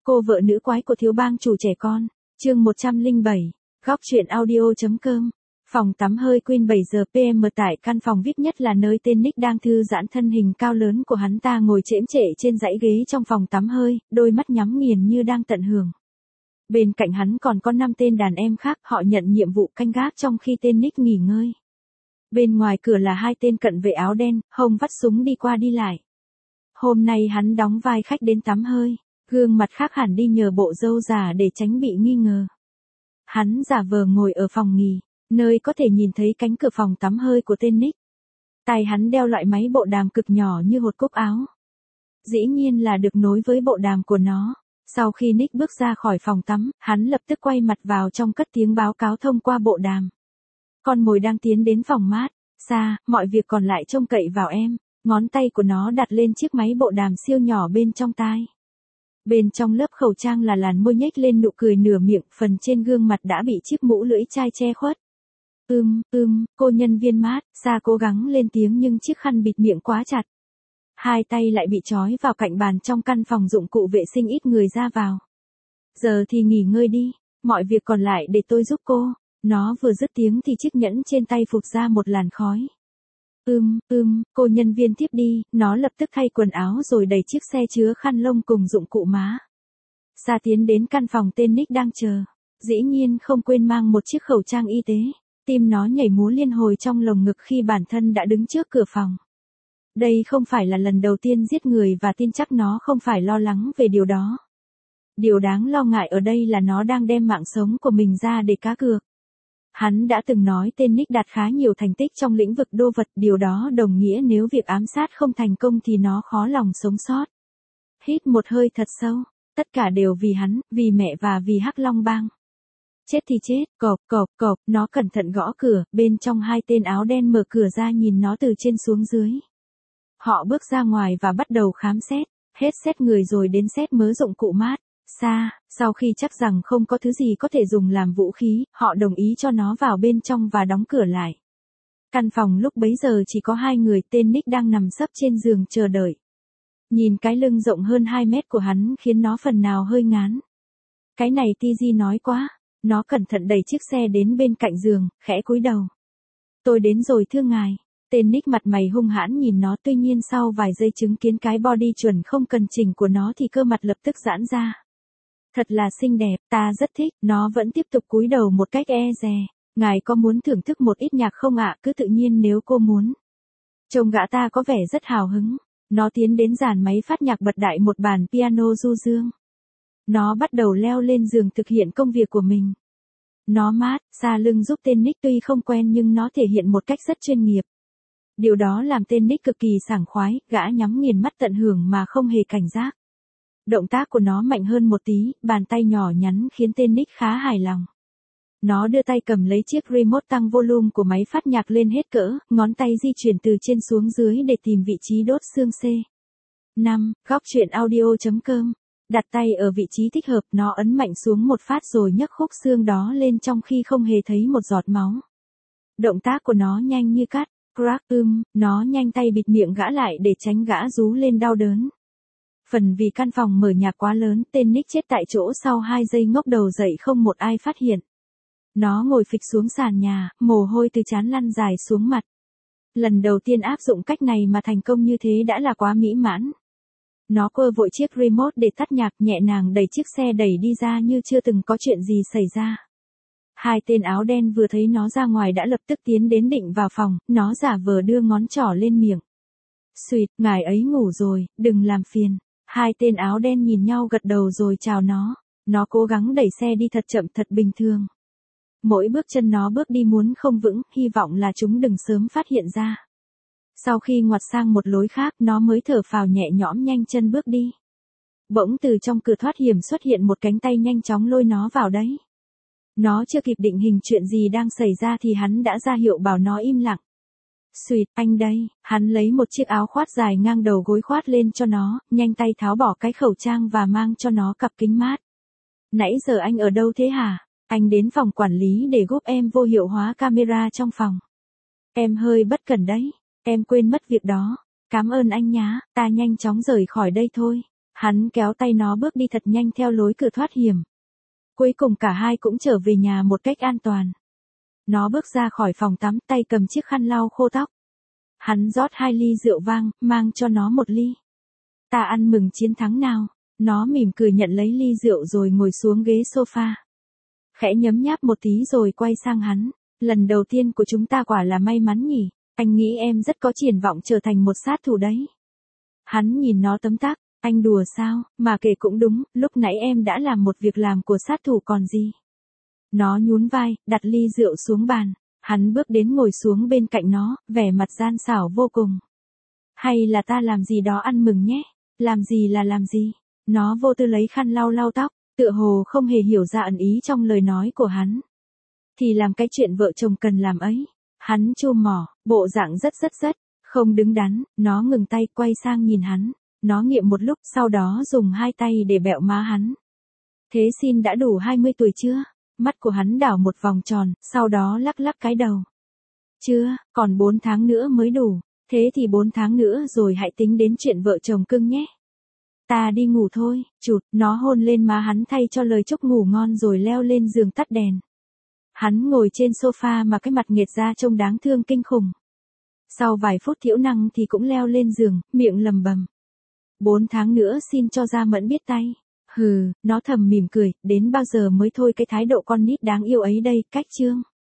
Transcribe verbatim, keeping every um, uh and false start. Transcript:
Cô vợ nữ quái của thiếu bang chủ trẻ con. Chương một trăm lẻ bảy. Góc truyện audio.com. Phòng tắm hơi Queen bảy giờ pê em tại căn phòng vi ai pi nhất là nơi tên Nick đang thư giãn, thân hình cao lớn của hắn ta ngồi chễm chệ trên dãy ghế trong phòng tắm hơi, đôi mắt nhắm nghiền như đang tận hưởng. Bên cạnh hắn còn có năm tên đàn em khác, họ nhận nhiệm vụ canh gác trong khi tên Nick nghỉ ngơi. Bên ngoài cửa là hai tên cận vệ áo đen, hông vắt súng đi qua đi lại. Hôm nay hắn đóng vai khách đến tắm hơi, gương mặt khác hẳn đi nhờ bộ râu giả để tránh bị nghi ngờ. Hắn giả vờ ngồi ở phòng nghỉ, nơi có thể nhìn thấy cánh cửa phòng tắm hơi của tên Nick. Tai hắn đeo loại máy bộ đàm cực nhỏ như hột cúc áo. Dĩ nhiên là được nối với bộ đàm của nó. Sau khi Nick bước ra khỏi phòng tắm, hắn lập tức quay mặt vào trong cất tiếng báo cáo thông qua bộ đàm. Con mồi đang tiến đến phòng mát. Xa, mọi việc còn lại trông cậy vào em. Ngón tay của nó đặt lên chiếc máy bộ đàm siêu nhỏ bên trong tai. Bên trong lớp khẩu trang là làn môi nhếch lên nụ cười nửa miệng, phần trên gương mặt đã bị chiếc mũ lưỡi chai che khuất. Ưm, ưm, cô nhân viên mát, Sa cố gắng lên tiếng nhưng chiếc khăn bịt miệng quá chặt. Hai tay lại bị trói vào cạnh bàn trong căn phòng dụng cụ vệ sinh ít người ra vào. Giờ thì nghỉ ngơi đi, mọi việc còn lại để tôi giúp cô. Nó vừa dứt tiếng thì chiếc nhẫn trên tay phụt ra một làn khói. Ưm, ưm, cô nhân viên tiếp đi, nó lập tức thay quần áo rồi đẩy chiếc xe chứa khăn lông cùng dụng cụ má. Sa tiến đến căn phòng tên Nick đang chờ. Dĩ nhiên không quên mang một chiếc khẩu trang y tế. Tim nó nhảy múa liên hồi trong lồng ngực khi bản thân đã đứng trước cửa phòng. Đây không phải là lần đầu tiên giết người và tin chắc nó không phải lo lắng về điều đó. Điều đáng lo ngại ở đây là nó đang đem mạng sống của mình ra để cá cược. Hắn đã từng nói tên Nick đạt khá nhiều thành tích trong lĩnh vực đô vật, điều đó đồng nghĩa nếu việc ám sát không thành công thì nó khó lòng sống sót. Hít một hơi thật sâu, tất cả đều vì hắn, vì mẹ và vì Hắc Long Bang. Chết thì chết, cộp, cộp, cộp, nó cẩn thận gõ cửa, bên trong hai tên áo đen mở cửa ra nhìn nó từ trên xuống dưới. Họ bước ra ngoài và bắt đầu khám xét, hết xét người rồi đến xét mớ dụng cụ mát. Sa, sau khi chắc rằng không có thứ gì có thể dùng làm vũ khí, họ đồng ý cho nó vào bên trong và đóng cửa lại. Căn phòng lúc bấy giờ chỉ có hai người, tên Nick đang nằm sấp trên giường chờ đợi. Nhìn cái lưng rộng hơn hai mét của hắn khiến nó phần nào hơi ngán. Cái này Tigi nói quá. Nó cẩn thận đẩy chiếc xe đến bên cạnh giường, khẽ cúi đầu. Tôi đến rồi thưa ngài. Tên Nick mặt mày hung hãn nhìn nó, tuy nhiên sau vài giây chứng kiến cái body chuẩn không cần chỉnh của nó thì cơ mặt lập tức giãn ra. Thật là xinh đẹp, ta rất thích. Nó vẫn tiếp tục cúi đầu một cách e dè. Ngài có muốn thưởng thức một ít nhạc không ạ? Cứ tự nhiên nếu cô muốn. Trông gã ta có vẻ rất hào hứng. Nó tiến đến dàn máy phát nhạc bật đại một bản piano du dương. Nó bắt đầu leo lên giường thực hiện công việc của mình. Nó mát, Sa lưng giúp tên Nick tuy không quen nhưng nó thể hiện một cách rất chuyên nghiệp. Điều đó làm tên Nick cực kỳ sảng khoái, gã nhắm nghiền mắt tận hưởng mà không hề cảnh giác. Động tác của nó mạnh hơn một tí, bàn tay nhỏ nhắn khiến tên Nick khá hài lòng. Nó đưa tay cầm lấy chiếc remote tăng volume của máy phát nhạc lên hết cỡ, ngón tay di chuyển từ trên xuống dưới để tìm vị trí đốt xương C. năm. Góc truyện audio.com. Đặt tay ở vị trí thích hợp, nó ấn mạnh xuống một phát rồi nhấc khúc xương đó lên trong khi không hề thấy một giọt máu. Động tác của nó nhanh như cắt. Crack, ưm, nó nhanh tay bịt miệng gã lại để tránh gã rú lên đau đớn. Phần vì căn phòng mở nhạc quá lớn, tên Nick chết tại chỗ sau hai giây ngóc đầu dậy không một ai phát hiện. Nó ngồi phịch xuống sàn nhà, mồ hôi từ trán lăn dài xuống mặt. Lần đầu tiên áp dụng cách này mà thành công như thế đã là quá mỹ mãn. Nó quơ vội chiếc remote để tắt nhạc, nhẹ nhàng đẩy chiếc xe đẩy đi ra như chưa từng có chuyện gì xảy ra. Hai tên áo đen vừa thấy nó ra ngoài đã lập tức tiến đến định vào phòng, nó giả vờ đưa ngón trỏ lên miệng. Xuyệt, ngài ấy ngủ rồi, đừng làm phiền. Hai tên áo đen nhìn nhau gật đầu rồi chào nó. Nó cố gắng đẩy xe đi thật chậm thật bình thường. Mỗi bước chân nó bước đi muốn không vững, hy vọng là chúng đừng sớm phát hiện ra. Sau khi ngoặt sang một lối khác, nó mới thở phào nhẹ nhõm nhanh chân bước đi. Bỗng từ trong cửa thoát hiểm xuất hiện một cánh tay nhanh chóng lôi nó vào đấy. Nó chưa kịp định hình chuyện gì đang xảy ra thì hắn đã ra hiệu bảo nó im lặng. Xuyệt, anh đây. Hắn lấy một chiếc áo khoác dài ngang đầu gối khoác lên cho nó, nhanh tay tháo bỏ cái khẩu trang và mang cho nó cặp kính mát. Nãy giờ anh ở đâu thế hả? Anh đến phòng quản lý để giúp em vô hiệu hóa camera trong phòng. Em hơi bất cẩn đấy. Em quên mất việc đó. Cảm ơn anh nhá, ta nhanh chóng rời khỏi đây thôi. Hắn kéo tay nó bước đi thật nhanh theo lối cửa thoát hiểm. Cuối cùng cả hai cũng trở về nhà một cách an toàn. Nó bước ra khỏi phòng tắm, tay cầm chiếc khăn lau khô tóc. Hắn rót hai ly rượu vang, mang cho nó một ly. Ta ăn mừng chiến thắng nào. Nó mỉm cười nhận lấy ly rượu rồi ngồi xuống ghế sofa. Khẽ nhấm nháp một tí rồi quay sang hắn. Lần đầu tiên của chúng ta quả là may mắn nhỉ. Anh nghĩ em rất có triển vọng trở thành một sát thủ đấy. Hắn nhìn nó tấm tắc. Anh đùa sao, mà kể cũng đúng, lúc nãy em đã làm một việc làm của sát thủ còn gì. Nó nhún vai, đặt ly rượu xuống bàn. Hắn bước đến ngồi xuống bên cạnh nó, vẻ mặt gian xảo vô cùng. Hay là ta làm gì đó ăn mừng nhé. Làm gì là làm gì. Nó vô tư lấy khăn lau lau tóc, tựa hồ không hề hiểu ra ẩn ý trong lời nói của hắn. Thì làm cái chuyện vợ chồng cần làm ấy. Hắn chu mỏ, bộ dạng rất rất rất, không đứng đắn, nó ngừng tay quay sang nhìn hắn. Nó nghiệm một lúc sau đó dùng hai tay để bẹo má hắn. Thế xin đã đủ hai mươi tuổi chưa? Mắt của hắn đảo một vòng tròn, sau đó lắc lắc cái đầu. Chưa, còn bốn tháng nữa mới đủ. Thế thì bốn tháng nữa rồi hãy tính đến chuyện vợ chồng cưng nhé. Ta đi ngủ thôi, chụt, nó hôn lên má hắn thay cho lời chúc ngủ ngon rồi leo lên giường tắt đèn. Hắn ngồi trên sofa mà cái mặt nghệt ra trông đáng thương kinh khủng. Sau vài phút thiểu năng thì cũng leo lên giường, miệng lầm bầm. Bốn tháng nữa xin cho Gia Mẫn biết tay. Hừ, nó thầm mỉm cười, đến bao giờ mới thôi cái thái độ con nít đáng yêu ấy đây, cách chương.